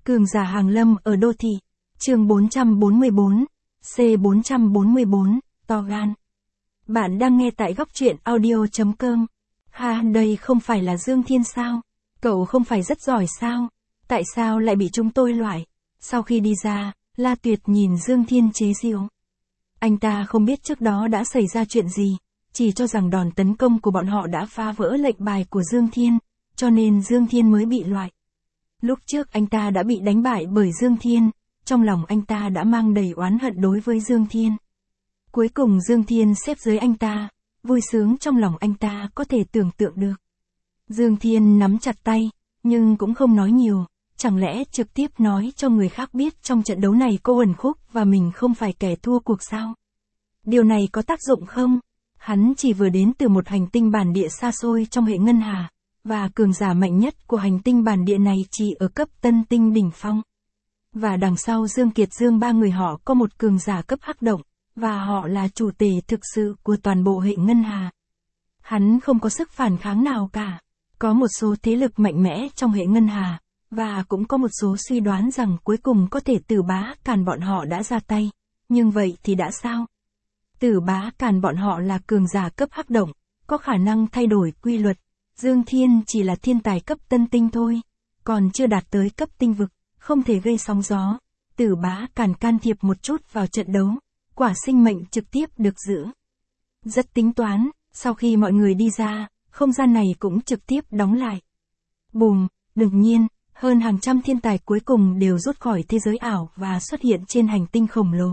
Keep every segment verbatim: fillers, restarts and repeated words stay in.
Cường giả hàng lâm ở đô thị. Chương bốn trăm bốn mươi bốn, C bốn trăm bốn mươi bốn, to gan. Bạn đang nghe tại góc truyện audio chấm com. Ha, đây không phải là Dương Thiên sao? Cậu không phải rất giỏi sao? Tại sao lại bị chúng tôi loại? Sau khi đi ra, La Tuyệt nhìn Dương Thiên chế giễu. Anh ta không biết trước đó đã xảy ra chuyện gì, chỉ cho rằng đòn tấn công của bọn họ đã phá vỡ lệnh bài của Dương Thiên, cho nên Dương Thiên mới bị loại. Lúc trước anh ta đã bị đánh bại bởi Dương Thiên, trong lòng anh ta đã mang đầy oán hận đối với Dương Thiên. Cuối cùng Dương Thiên xếp dưới anh ta, vui sướng trong lòng anh ta có thể tưởng tượng được. Dương Thiên nắm chặt tay, nhưng cũng không nói nhiều, chẳng lẽ trực tiếp nói cho người khác biết trong trận đấu này cô Uẩn Khúc và mình không phải kẻ thua cuộc sao? Điều này có tác dụng không? Hắn chỉ vừa đến từ một hành tinh bản địa xa xôi trong hệ ngân hà, và cường giả mạnh nhất của hành tinh bản địa này chỉ ở cấp tân tinh đỉnh phong. Và đằng sau Dương Kiệt Dương ba người họ có một cường giả cấp hắc động, và họ là chủ tể thực sự của toàn bộ hệ ngân hà. Hắn không có sức phản kháng nào cả. Có một số thế lực mạnh mẽ trong hệ ngân hà, và cũng có một số suy đoán rằng cuối cùng có thể Tử Bá Càn bọn họ đã ra tay. Nhưng vậy thì đã sao? Tử Bá Càn bọn họ là cường giả cấp hắc động, có khả năng thay đổi quy luật. Dương Thiên chỉ là thiên tài cấp tân tinh thôi, còn chưa đạt tới cấp tinh vực, không thể gây sóng gió. Tử Bá Càn can thiệp một chút vào trận đấu, quả sinh mệnh trực tiếp được giữ. Rất tính toán, sau khi mọi người đi ra, không gian này cũng trực tiếp đóng lại. Bùm, đương nhiên, hơn hàng trăm thiên tài cuối cùng đều rút khỏi thế giới ảo và xuất hiện trên hành tinh khổng lồ.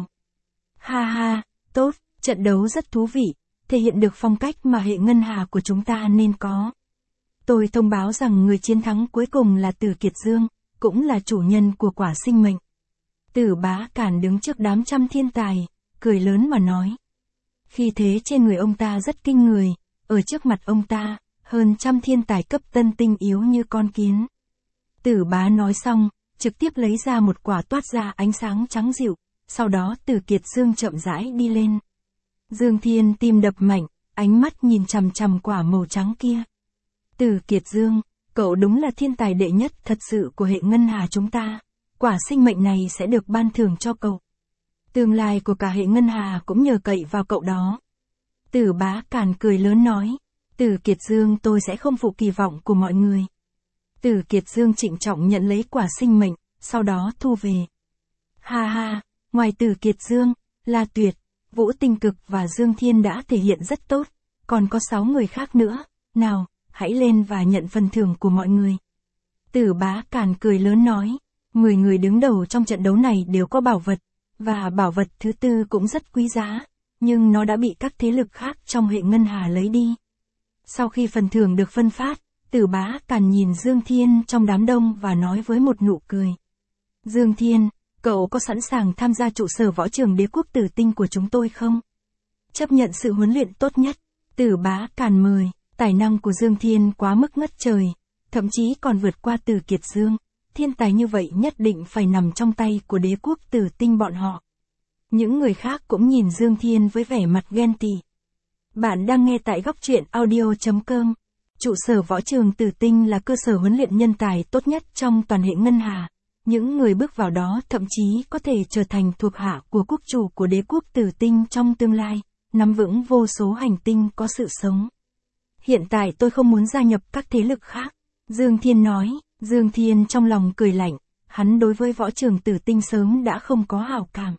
Ha ha, tốt, trận đấu rất thú vị, thể hiện được phong cách mà hệ ngân hà của chúng ta nên có. Tôi thông báo rằng người chiến thắng cuối cùng là Tử Kiệt Dương, cũng là chủ nhân của quả sinh mệnh. Tử Bá Càn đứng trước đám trăm thiên tài, cười lớn mà nói. Khi thế trên người ông ta rất kinh người, ở trước mặt ông ta, hơn trăm thiên tài cấp tân tinh yếu như con kiến. Tử Bá nói xong, trực tiếp lấy ra một quả toát ra ánh sáng trắng dịu, sau đó Tử Kiệt Dương chậm rãi đi lên. Dương Thiên tim đập mạnh, ánh mắt nhìn chằm chằm quả màu trắng kia. Tử Kiệt Dương, cậu đúng là thiên tài đệ nhất thật sự của hệ ngân hà chúng ta, quả sinh mệnh này sẽ được ban thưởng cho cậu. Tương lai của cả hệ ngân hà cũng nhờ cậy vào cậu đó. Tử Bá Càn cười lớn nói, Tử Kiệt Dương tôi sẽ không phụ kỳ vọng của mọi người. Tử Kiệt Dương trịnh trọng nhận lấy quả sinh mệnh, sau đó thu về. Ha ha, ngoài Tử Kiệt Dương, La Tuyệt, Vũ Tinh Cực và Dương Thiên đã thể hiện rất tốt, còn có sáu người khác nữa, nào, hãy lên và nhận phần thưởng của mọi người. Tử Bá Càn cười lớn nói, mười người đứng đầu trong trận đấu này đều có bảo vật, và bảo vật thứ tư cũng rất quý giá, nhưng nó đã bị các thế lực khác trong hệ ngân hà lấy đi. Sau khi phần thưởng được phân phát, Tử Bá Càn nhìn Dương Thiên trong đám đông và nói với một nụ cười. Dương Thiên, cậu có sẵn sàng tham gia trụ sở võ trường đế quốc tử tinh của chúng tôi không? Chấp nhận sự huấn luyện tốt nhất, Tử Bá Càn mời, tài năng của Dương Thiên quá mức ngất trời, thậm chí còn vượt qua Tử Kiệt Dương. Thiên tài như vậy nhất định phải nằm trong tay của đế quốc tử tinh bọn họ. Những người khác cũng nhìn Dương Thiên với vẻ mặt ghen tị. Bạn đang nghe tại góc truyện audio chấm com. Trụ sở võ trường tử tinh là cơ sở huấn luyện nhân tài tốt nhất trong toàn hệ ngân hà. Những người bước vào đó thậm chí có thể trở thành thuộc hạ của quốc chủ của đế quốc tử tinh trong tương lai, nắm vững vô số hành tinh có sự sống. Hiện tại tôi không muốn gia nhập các thế lực khác. Dương Thiên nói. Dương Thiên trong lòng cười lạnh, hắn đối với võ trường tử tinh sớm đã không có hảo cảm.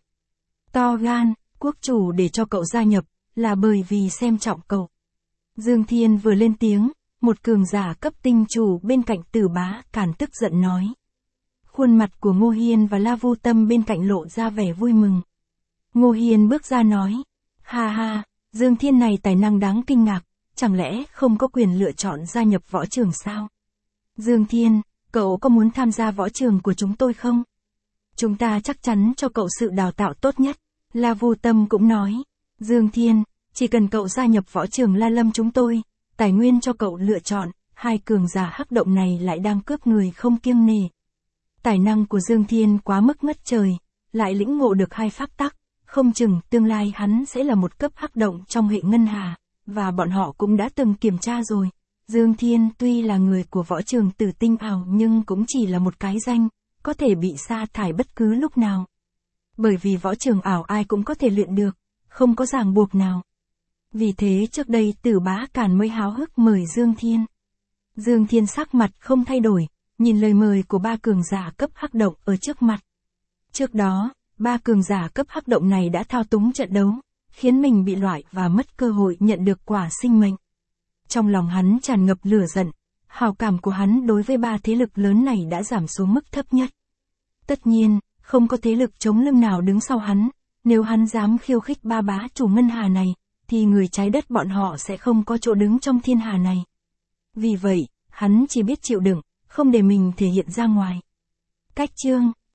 To gan, quốc chủ để cho cậu gia nhập, là bởi vì xem trọng cậu. Dương Thiên vừa lên tiếng, một cường giả cấp tinh chủ bên cạnh Tử Bá Càn tức giận nói. Khuôn mặt của Ngô Hiên và La Vu Tâm bên cạnh lộ ra vẻ vui mừng. Ngô Hiên bước ra nói, ha ha, Dương Thiên này tài năng đáng kinh ngạc, chẳng lẽ không có quyền lựa chọn gia nhập võ trường sao? Dương Thiên, cậu có muốn tham gia võ trường của chúng tôi không? Chúng ta chắc chắn cho cậu sự đào tạo tốt nhất. La Vu Tâm cũng nói, Dương Thiên, chỉ cần cậu gia nhập võ trường La Lâm chúng tôi, tài nguyên cho cậu lựa chọn, hai cường giả hắc động này lại đang cướp người không kiêng nể. Tài năng của Dương Thiên quá mức ngất trời, lại lĩnh ngộ được hai pháp tắc, không chừng tương lai hắn sẽ là một cấp hắc động trong hệ ngân hà, và bọn họ cũng đã từng kiểm tra rồi. Dương Thiên tuy là người của võ trường tử tinh ảo nhưng cũng chỉ là một cái danh, có thể bị sa thải bất cứ lúc nào. Bởi vì võ trường ảo ai cũng có thể luyện được, không có ràng buộc nào. Vì thế trước đây Tử Bá Càn mới háo hức mời Dương Thiên. Dương Thiên sắc mặt không thay đổi, nhìn lời mời của ba cường giả cấp hắc động ở trước mặt. Trước đó, ba cường giả cấp hắc động này đã thao túng trận đấu, khiến mình bị loại và mất cơ hội nhận được quả sinh mệnh. Trong lòng hắn tràn ngập lửa giận, hào cảm của hắn đối với ba thế lực lớn này đã giảm xuống mức thấp nhất. Tất nhiên, không có thế lực chống lưng nào đứng sau hắn, nếu hắn dám khiêu khích ba bá chủ ngân hà này, thì người trái đất bọn họ sẽ không có chỗ đứng trong thiên hà này. Vì vậy, hắn chỉ biết chịu đựng, không để mình thể hiện ra ngoài. Cách chương